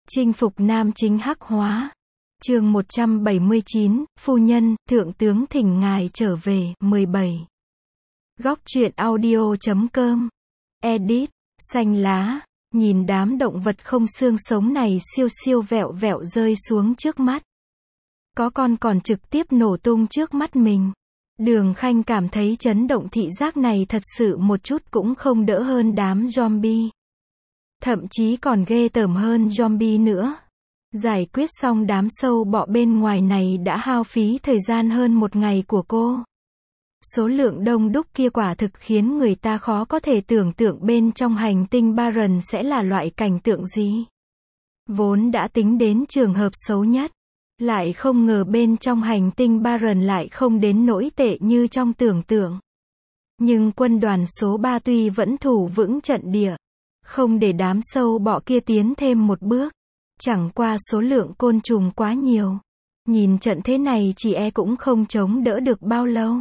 Chinh phục nam chính hắc hóa. Chương 179, phu nhân, thượng tướng thỉnh ngài trở về, 17. Góc truyện audio.com. Edit, xanh lá, nhìn đám động vật không xương sống này siêu siêu vẹo vẹo rơi xuống trước mắt. Có con còn trực tiếp nổ tung trước mắt mình. Đường Khanh cảm thấy chấn động thị giác này thật sự một chút cũng không đỡ hơn đám zombie. Thậm chí còn ghê tởm hơn zombie nữa. Giải quyết xong đám sâu bọ bên ngoài này đã hao phí thời gian hơn một ngày của cô. Số lượng đông đúc kia quả thực khiến người ta khó có thể tưởng tượng bên trong hành tinh Baron sẽ là loại cảnh tượng gì. Vốn đã tính đến trường hợp xấu nhất, lại không ngờ bên trong hành tinh Baron lại không đến nỗi tệ như trong tưởng tượng. Nhưng quân đoàn số 3 tuy vẫn thủ vững trận địa, không để đám sâu bọ kia tiến thêm một bước. Chẳng qua số lượng côn trùng quá nhiều. Nhìn trận thế này chỉ e cũng không chống đỡ được bao lâu.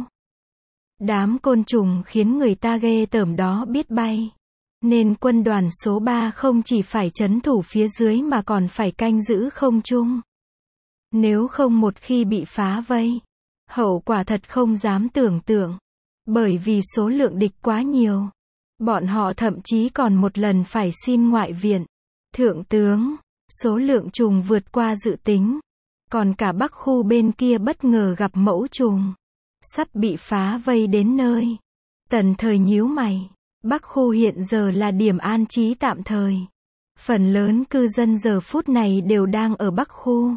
Đám côn trùng khiến người ta ghê tởm đó biết bay. Nên quân đoàn số 3 không chỉ phải trấn thủ phía dưới mà còn phải canh giữ không trung. Nếu không một khi bị phá vây, hậu quả thật không dám tưởng tượng. Bởi vì số lượng địch quá nhiều. Bọn họ thậm chí còn một lần phải xin ngoại viện. Thượng tướng, số lượng trùng vượt qua dự tính. Còn cả Bắc khu bên kia bất ngờ gặp mẫu trùng. Sắp bị phá vây đến nơi. Tần Thời nhíu mày. Bắc khu hiện giờ là điểm an trí tạm thời. Phần lớn cư dân giờ phút này đều đang ở Bắc khu.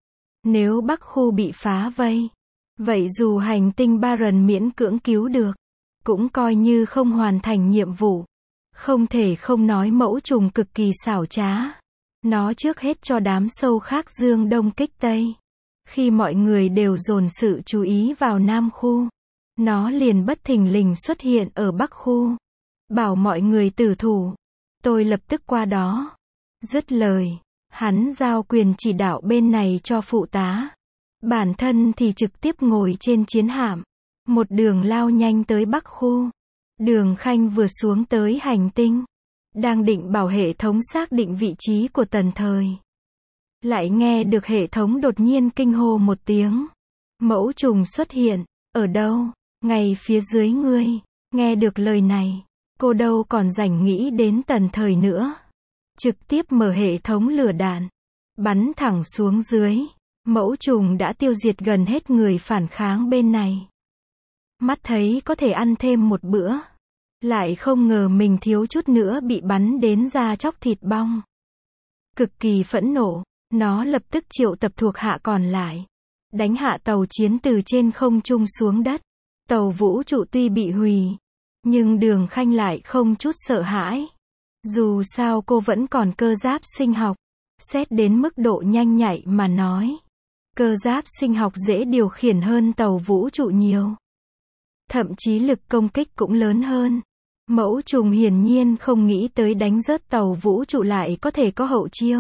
Nếu Bắc khu bị phá vây, vậy dù hành tinh Baron miễn cưỡng cứu được, cũng coi như không hoàn thành nhiệm vụ. Không thể không nói mẫu trùng cực kỳ xảo trá. Nó trước hết cho đám sâu khác dương đông kích tây. Khi mọi người đều dồn sự chú ý vào Nam khu, nó liền bất thình lình xuất hiện ở Bắc khu. Bảo mọi người tử thủ. Tôi lập tức qua đó. Dứt lời, hắn giao quyền chỉ đạo bên này cho phụ tá. Bản thân thì trực tiếp ngồi trên chiến hạm. Một đường lao nhanh tới Bắc khu. Đường Khanh vừa xuống tới hành tinh. Đang định bảo hệ thống xác định vị trí của Tần Thời. Lại nghe được hệ thống đột nhiên kinh hô một tiếng. Mẫu trùng xuất hiện. Ở đâu? Ngay phía dưới ngươi. Nghe được lời này, cô đâu còn rảnh nghĩ đến Tần Thời nữa. Trực tiếp mở hệ thống lửa đạn. Bắn thẳng xuống dưới. Mẫu trùng đã tiêu diệt gần hết người phản kháng bên này. Mắt thấy có thể ăn thêm một bữa. Lại không ngờ mình thiếu chút nữa bị bắn đến da chóc thịt bong. Cực kỳ phẫn nộ, nó lập tức triệu tập thuộc hạ còn lại. Đánh hạ tàu chiến từ trên không trung xuống đất. Tàu vũ trụ tuy bị hủy, nhưng Đường Khanh lại không chút sợ hãi. Dù sao cô vẫn còn cơ giáp sinh học. Xét đến mức độ nhanh nhạy mà nói, cơ giáp sinh học dễ điều khiển hơn tàu vũ trụ nhiều. Thậm chí lực công kích cũng lớn hơn. Mẫu trùng hiển nhiên không nghĩ tới đánh rớt tàu vũ trụ lại có thể có hậu chiêu.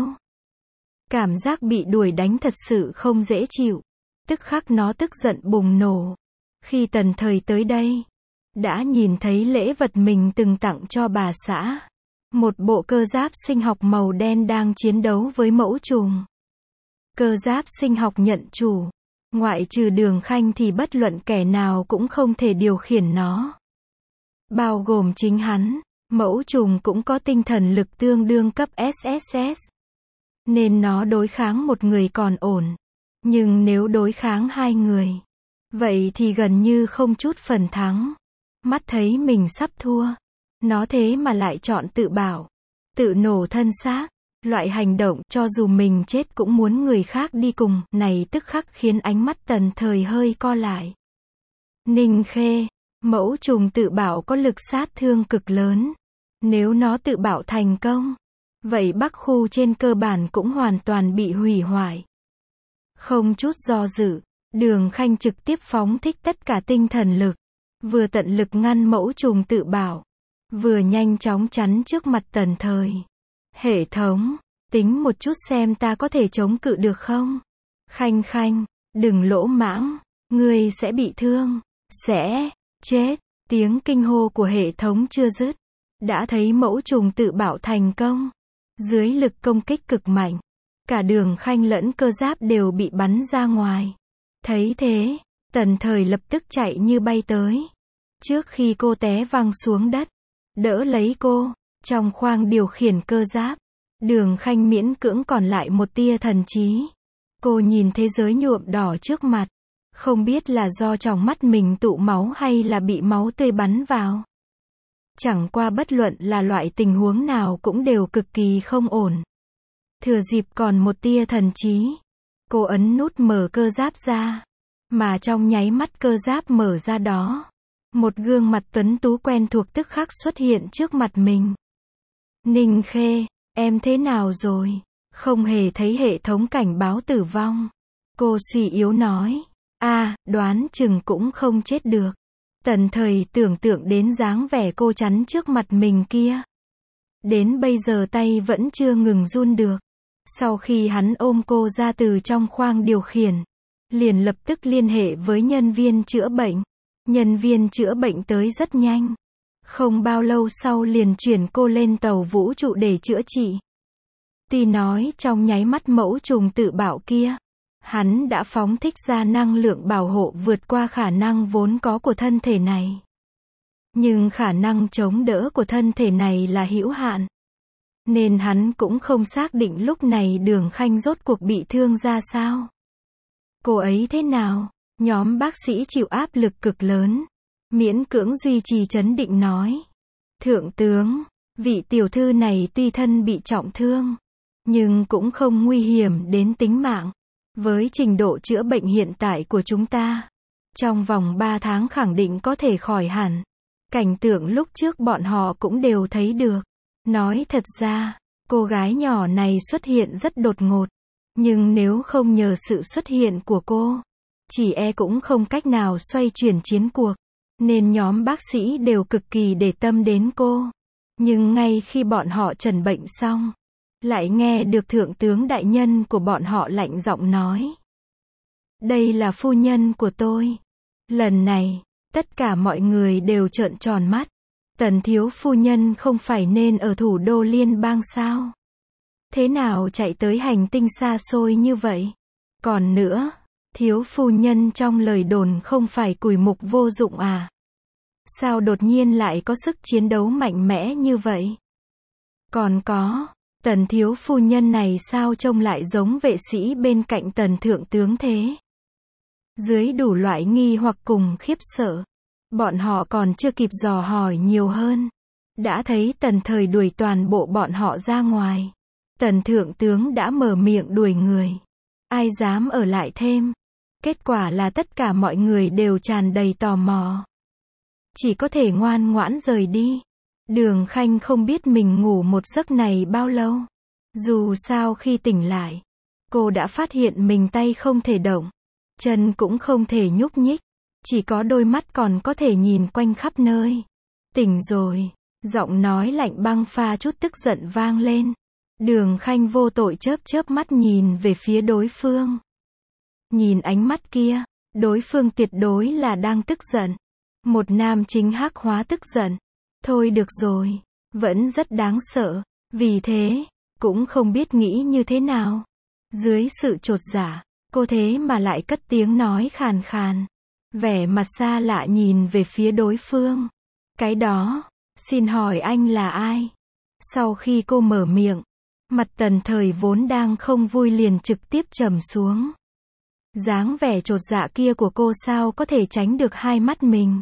Cảm giác bị đuổi đánh thật sự không dễ chịu. Tức khắc nó tức giận bùng nổ. Khi Tần Thời tới đây, đã nhìn thấy lễ vật mình từng tặng cho bà xã. Một bộ cơ giáp sinh học màu đen đang chiến đấu với mẫu trùng. Cơ giáp sinh học nhận chủ. Ngoại trừ Đường Khanh thì bất luận kẻ nào cũng không thể điều khiển nó. Bao gồm chính hắn. Mẫu trùng cũng có tinh thần lực tương đương cấp SSS. Nên nó đối kháng một người còn ổn. Nhưng nếu đối kháng hai người, vậy thì gần như không chút phần thắng. Mắt thấy mình sắp thua. Nó thế mà lại chọn tự bảo. Tự nổ thân xác. Loại hành động cho dù mình chết cũng muốn người khác đi cùng này tức khắc khiến ánh mắt Tần Thời hơi co lại. Ninh Khê, mẫu trùng tự bảo có lực sát thương cực lớn. Nếu nó tự bảo thành công, vậy Bắc khu trên cơ bản cũng hoàn toàn bị hủy hoại. Không chút do dự, Đường Khanh trực tiếp phóng thích tất cả tinh thần lực. Vừa tận lực ngăn mẫu trùng tự bảo, vừa nhanh chóng chắn trước mặt Tần Thời. Hệ thống, tính một chút xem ta có thể chống cự được không? Khanh Khanh, đừng lỗ mãng, ngươi sẽ bị thương, sẽ chết. Tiếng kinh hô của hệ thống chưa dứt, đã thấy mẫu trùng tự bảo thành công. Dưới lực công kích cực mạnh, Cả Đường Khanh lẫn Cơ Giáp đều bị bắn ra ngoài. Thấy thế, Tần Thời lập tức chạy như bay tới. Trước khi cô té văng xuống đất, đỡ lấy cô, trong khoang điều khiển Cơ Giáp, Đường Khanh miễn cưỡng còn lại một tia thần trí. Cô nhìn thế giới nhuộm đỏ trước mặt, không biết là do trong mắt mình tụ máu hay là bị máu tươi bắn vào. Chẳng qua bất luận là loại tình huống nào cũng đều cực kỳ không ổn. Thừa dịp còn một tia thần trí, cô ấn nút mở Cơ Giáp ra, mà trong nháy mắt Cơ Giáp mở ra đó, một gương mặt tuấn tú quen thuộc tức khắc xuất hiện trước mặt mình. Ninh Khê, em thế nào rồi? Không hề thấy hệ thống cảnh báo tử vong. Cô suy yếu nói. Đoán chừng cũng không chết được. Tần Thời tưởng tượng đến dáng vẻ cô chắn trước mặt mình kia. Đến bây giờ tay vẫn chưa ngừng run được. Sau khi hắn ôm cô ra từ trong khoang điều khiển, liền lập tức liên hệ với nhân viên chữa bệnh. Nhân viên chữa bệnh tới rất nhanh. Không bao lâu sau liền chuyển cô lên tàu vũ trụ để chữa trị. Tuy nói trong nháy mắt mẫu trùng tự bạo kia, hắn đã phóng thích ra năng lượng bảo hộ vượt qua khả năng vốn có của thân thể này. Nhưng khả năng chống đỡ của thân thể này là hữu hạn. Nên hắn cũng không xác định lúc này Đường Khanh rốt cuộc bị thương ra sao. Cô ấy thế nào? Nhóm bác sĩ chịu áp lực cực lớn, miễn cưỡng duy trì trấn định nói. Thượng tướng, vị tiểu thư này tuy thân bị trọng thương, nhưng cũng không nguy hiểm đến tính mạng. Với trình độ chữa bệnh hiện tại của chúng ta, trong vòng 3 tháng khẳng định có thể khỏi hẳn. Cảnh tượng lúc trước bọn họ cũng đều thấy được. Nói thật ra, cô gái nhỏ này xuất hiện rất đột ngột. Nhưng nếu không nhờ sự xuất hiện của cô, chỉ cũng không cách nào xoay chuyển chiến cuộc. Nên nhóm bác sĩ đều cực kỳ để tâm đến cô. Nhưng ngay khi bọn họ trần bệnh xong, lại nghe được thượng tướng đại nhân của bọn họ lạnh giọng nói. Đây là phu nhân của tôi. Lần này, tất cả mọi người đều trợn tròn mắt. Tần thiếu phu nhân không phải nên ở thủ đô liên bang sao? Thế nào chạy tới hành tinh xa xôi như vậy? Còn nữa, thiếu phu nhân trong lời đồn không phải cùi mục vô dụng à? Sao đột nhiên lại có sức chiến đấu mạnh mẽ như vậy? Còn có, Tần thiếu phu nhân này sao trông lại giống vệ sĩ bên cạnh Tần thượng tướng thế? Dưới đủ loại nghi hoặc cùng khiếp sợ, bọn họ còn chưa kịp dò hỏi nhiều hơn, đã thấy Tần Thời đuổi toàn bộ bọn họ ra ngoài. Tần thượng tướng đã mở miệng đuổi người. Ai dám ở lại thêm? Kết quả là tất cả mọi người đều tràn đầy tò mò. Chỉ có thể ngoan ngoãn rời đi. Đường Khanh không biết mình ngủ một giấc này bao lâu. Dù sao khi tỉnh lại, cô đã phát hiện mình tay không thể động, chân cũng không thể nhúc nhích, chỉ có đôi mắt còn có thể nhìn quanh khắp nơi. Tỉnh rồi, giọng nói lạnh băng pha chút tức giận vang lên. Đường Khanh vô tội chớp chớp mắt nhìn về phía đối phương. Nhìn ánh mắt kia, đối phương tuyệt đối là đang tức giận. Một nam chính hắc hóa tức giận. Thôi được rồi, vẫn rất đáng sợ. Vì thế, cũng không biết nghĩ như thế nào. Dưới sự chột dạ, cô thế mà lại cất tiếng nói khàn khàn. Vẻ mặt xa lạ nhìn về phía đối phương. Cái đó, xin hỏi anh là ai? Sau khi cô mở miệng, mặt Tần Thời vốn đang không vui liền trực tiếp trầm xuống. Dáng vẻ chột dạ kia của cô sao có thể tránh được hai mắt mình?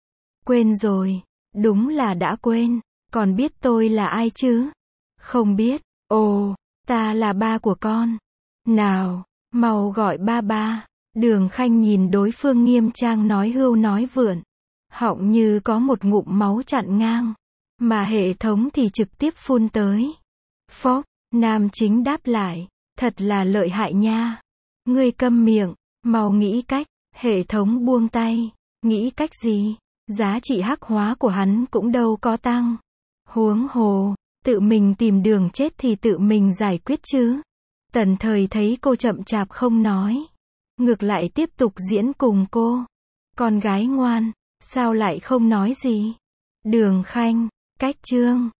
Quên rồi, đúng là đã quên, còn biết tôi là ai chứ? Không biết, ồ, ta là ba của con. Nào, mau gọi ba ba. Đường Khanh nhìn đối phương nghiêm trang nói hưu nói vượn. Họng như có một ngụm máu chặn ngang. Mà hệ thống thì trực tiếp phun tới. Phốc, nam chính đáp lại. Thật là lợi hại nha. Ngươi câm miệng, mau nghĩ cách. Hệ thống buông tay. Nghĩ cách gì? Giá trị hắc hóa của hắn cũng đâu có tăng. Huống hồ, tự mình tìm đường chết thì tự mình giải quyết chứ. Tần Thời thấy cô chậm chạp không nói, ngược lại tiếp tục diễn cùng cô. Con gái ngoan, sao lại không nói gì? Đường Khanh, cách chương